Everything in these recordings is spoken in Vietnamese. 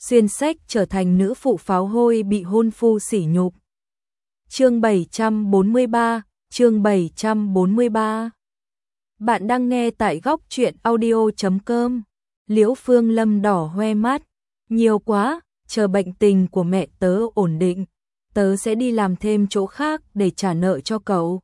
xuyên sách trở thành nữ phụ pháo hôi bị hôn phu sỉ nhục. Chương 743, chương 743. Bạn đang nghe tại góc truyện audio.com. Liễu Phương Lâm đỏ hoe mắt, nhiều quá, chờ bệnh tình của mẹ tớ ổn định, tớ sẽ đi làm thêm chỗ khác để trả nợ cho cậu.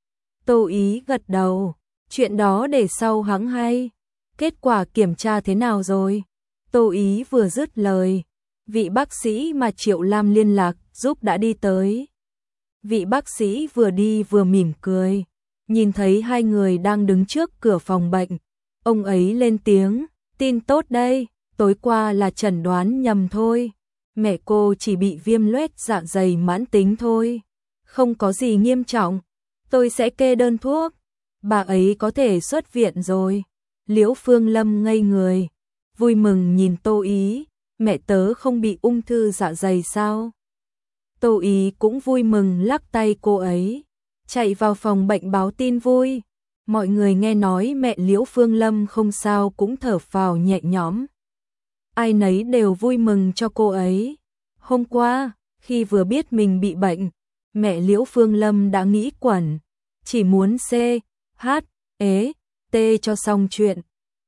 Tô Ý gật đầu, chuyện đó để sau hẵng hay. Kết quả kiểm tra thế nào rồi? Tô Ý vừa dứt lời, vị bác sĩ mà Triệu Lam liên lạc giúp đã đi tới. Vị bác sĩ vừa đi vừa mỉm cười, nhìn thấy hai người đang đứng trước cửa phòng bệnh, ông ấy lên tiếng, tin tốt đây, tối qua là chẩn đoán nhầm thôi, mẹ cô chỉ bị viêm loét dạ dày mãn tính thôi, không có gì nghiêm trọng, tôi sẽ kê đơn thuốc, bà ấy có thể xuất viện rồi. Liễu Phương Lâm ngây người, vui mừng nhìn Tô Ý, mẹ tớ không bị ung thư dạ dày sao? Tô Ý cũng vui mừng lắc tay cô ấy, chạy vào phòng bệnh báo tin vui. Mọi người nghe nói mẹ Liễu Phương Lâm không sao cũng thở phào nhẹ nhõm. Ai nấy đều vui mừng cho cô ấy. Hôm qua, khi vừa biết mình bị bệnh, mẹ Liễu Phương Lâm đã nghĩ quẩn, chỉ muốn C, H, E, T cho xong chuyện.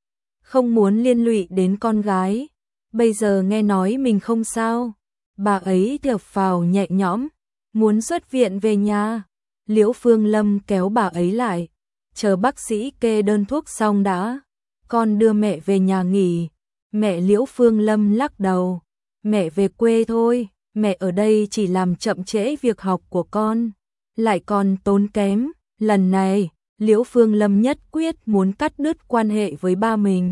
Không muốn liên lụy đến con gái. Bây giờ nghe nói mình không sao, bà ấy thở phào nhẹ nhõm, muốn xuất viện về nhà. Liễu Phương Lâm kéo bà ấy lại, chờ bác sĩ kê đơn thuốc xong đã, con đưa mẹ về nhà nghỉ. Mẹ Liễu Phương Lâm lắc đầu, mẹ về quê thôi, mẹ ở đây chỉ làm chậm trễ việc học của con, lại còn tốn kém. Lần này, Liễu Phương Lâm nhất quyết muốn cắt đứt quan hệ với ba mình.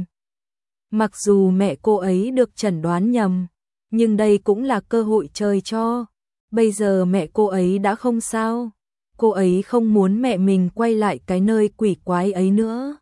Mặc dù mẹ cô ấy được chẩn đoán nhầm, nhưng đây cũng là cơ hội trời cho. Bây giờ mẹ cô ấy đã không sao, cô ấy không muốn mẹ mình quay lại cái nơi quỷ quái ấy nữa.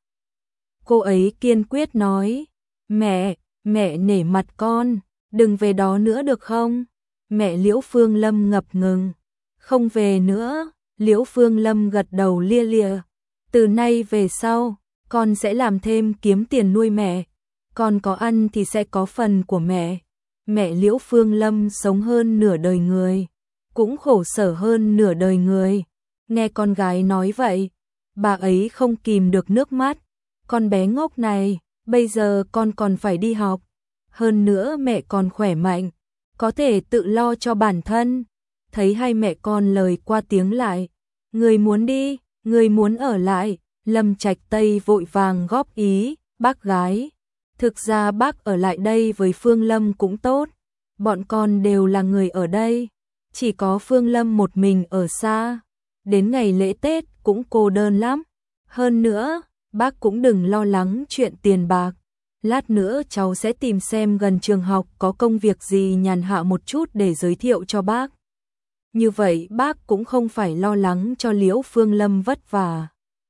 Cô ấy kiên quyết nói, mẹ nể mặt con, đừng về đó nữa được không? Mẹ Liễu Phương Lâm ngập ngừng, không về nữa. Liễu Phương Lâm gật đầu lia lịa, từ nay về sau, con sẽ làm thêm kiếm tiền nuôi mẹ, con có ăn thì sẽ có phần của mẹ. Mẹ Liễu Phương Lâm sống hơn nửa đời người, cũng khổ sở hơn nửa đời người. Nghe con gái nói vậy, bà ấy không kìm được nước mắt. Con bé ngốc này, bây giờ con còn phải đi học. Hơn nữa mẹ còn khỏe mạnh, có thể tự lo cho bản thân. Thấy hai mẹ con lời qua tiếng lại, người muốn đi, người muốn ở lại. Lâm Trạch Tây vội vàng góp ý, bác gái, thực ra bác ở lại đây với Phương Lâm cũng tốt, bọn con đều là người ở đây, chỉ có Phương Lâm một mình ở xa, đến ngày lễ Tết cũng cô đơn lắm. Hơn nữa, bác cũng đừng lo lắng chuyện tiền bạc, lát nữa cháu sẽ tìm xem gần trường học có công việc gì nhàn hạ một chút để giới thiệu cho bác. Như vậy bác cũng không phải lo lắng cho Liễu Phương Lâm vất vả.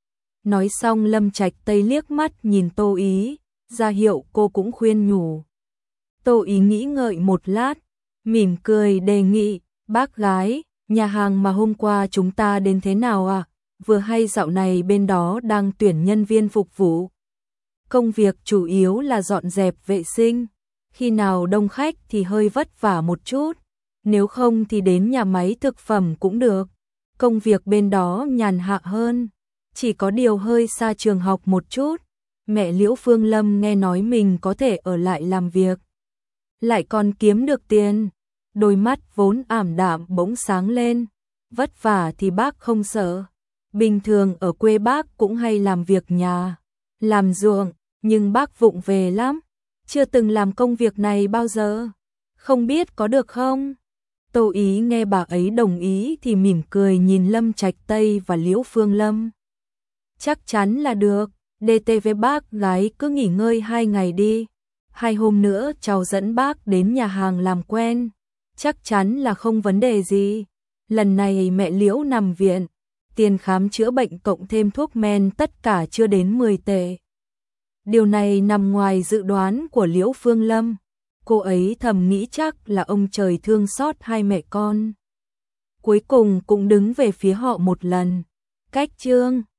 Nói xong Lâm Trạch Tây liếc mắt nhìn Tô Ý, ra hiệu cô cũng khuyên nhủ. Tô Ý nghĩ ngợi một lát, mỉm cười đề nghị, bác gái, nhà hàng mà hôm qua chúng ta đến thế nào à? Vừa hay dạo này bên đó đang tuyển nhân viên phục vụ. Công việc chủ yếu là dọn dẹp vệ sinh, khi nào đông khách thì hơi vất vả một chút, nếu không thì đến nhà máy thực phẩm cũng được. Công việc bên đó nhàn hạ hơn, chỉ có điều hơi xa trường học một chút. Mẹ Liễu Phương Lâm nghe nói mình có thể ở lại làm việc, lại còn kiếm được tiền, đôi mắt vốn ảm đạm bỗng sáng lên. Vất vả thì bác không sợ, bình thường ở quê bác cũng hay làm việc nhà, làm ruộng, nhưng bác vụng về lắm, chưa từng làm công việc này bao giờ, không biết có được không? Tô Ý nghe bà ấy đồng ý thì mỉm cười nhìn Lâm Trạch Tây và Liễu Phương Lâm. Chắc chắn là được, DT với bác gái cứ nghỉ ngơi 2 ngày đi, 2 hôm nữa cháu dẫn bác đến nhà hàng làm quen, chắc chắn là không vấn đề gì. Lần này mẹ Liễu nằm viện, tiền khám chữa bệnh cộng thêm thuốc men tất cả chưa đến 10 tệ. Điều này nằm ngoài dự đoán của Liễu Phương Lâm, cô ấy thầm nghĩ chắc là ông trời thương xót hai mẹ con. Cuối cùng cũng đứng về phía họ một lần. Cách chương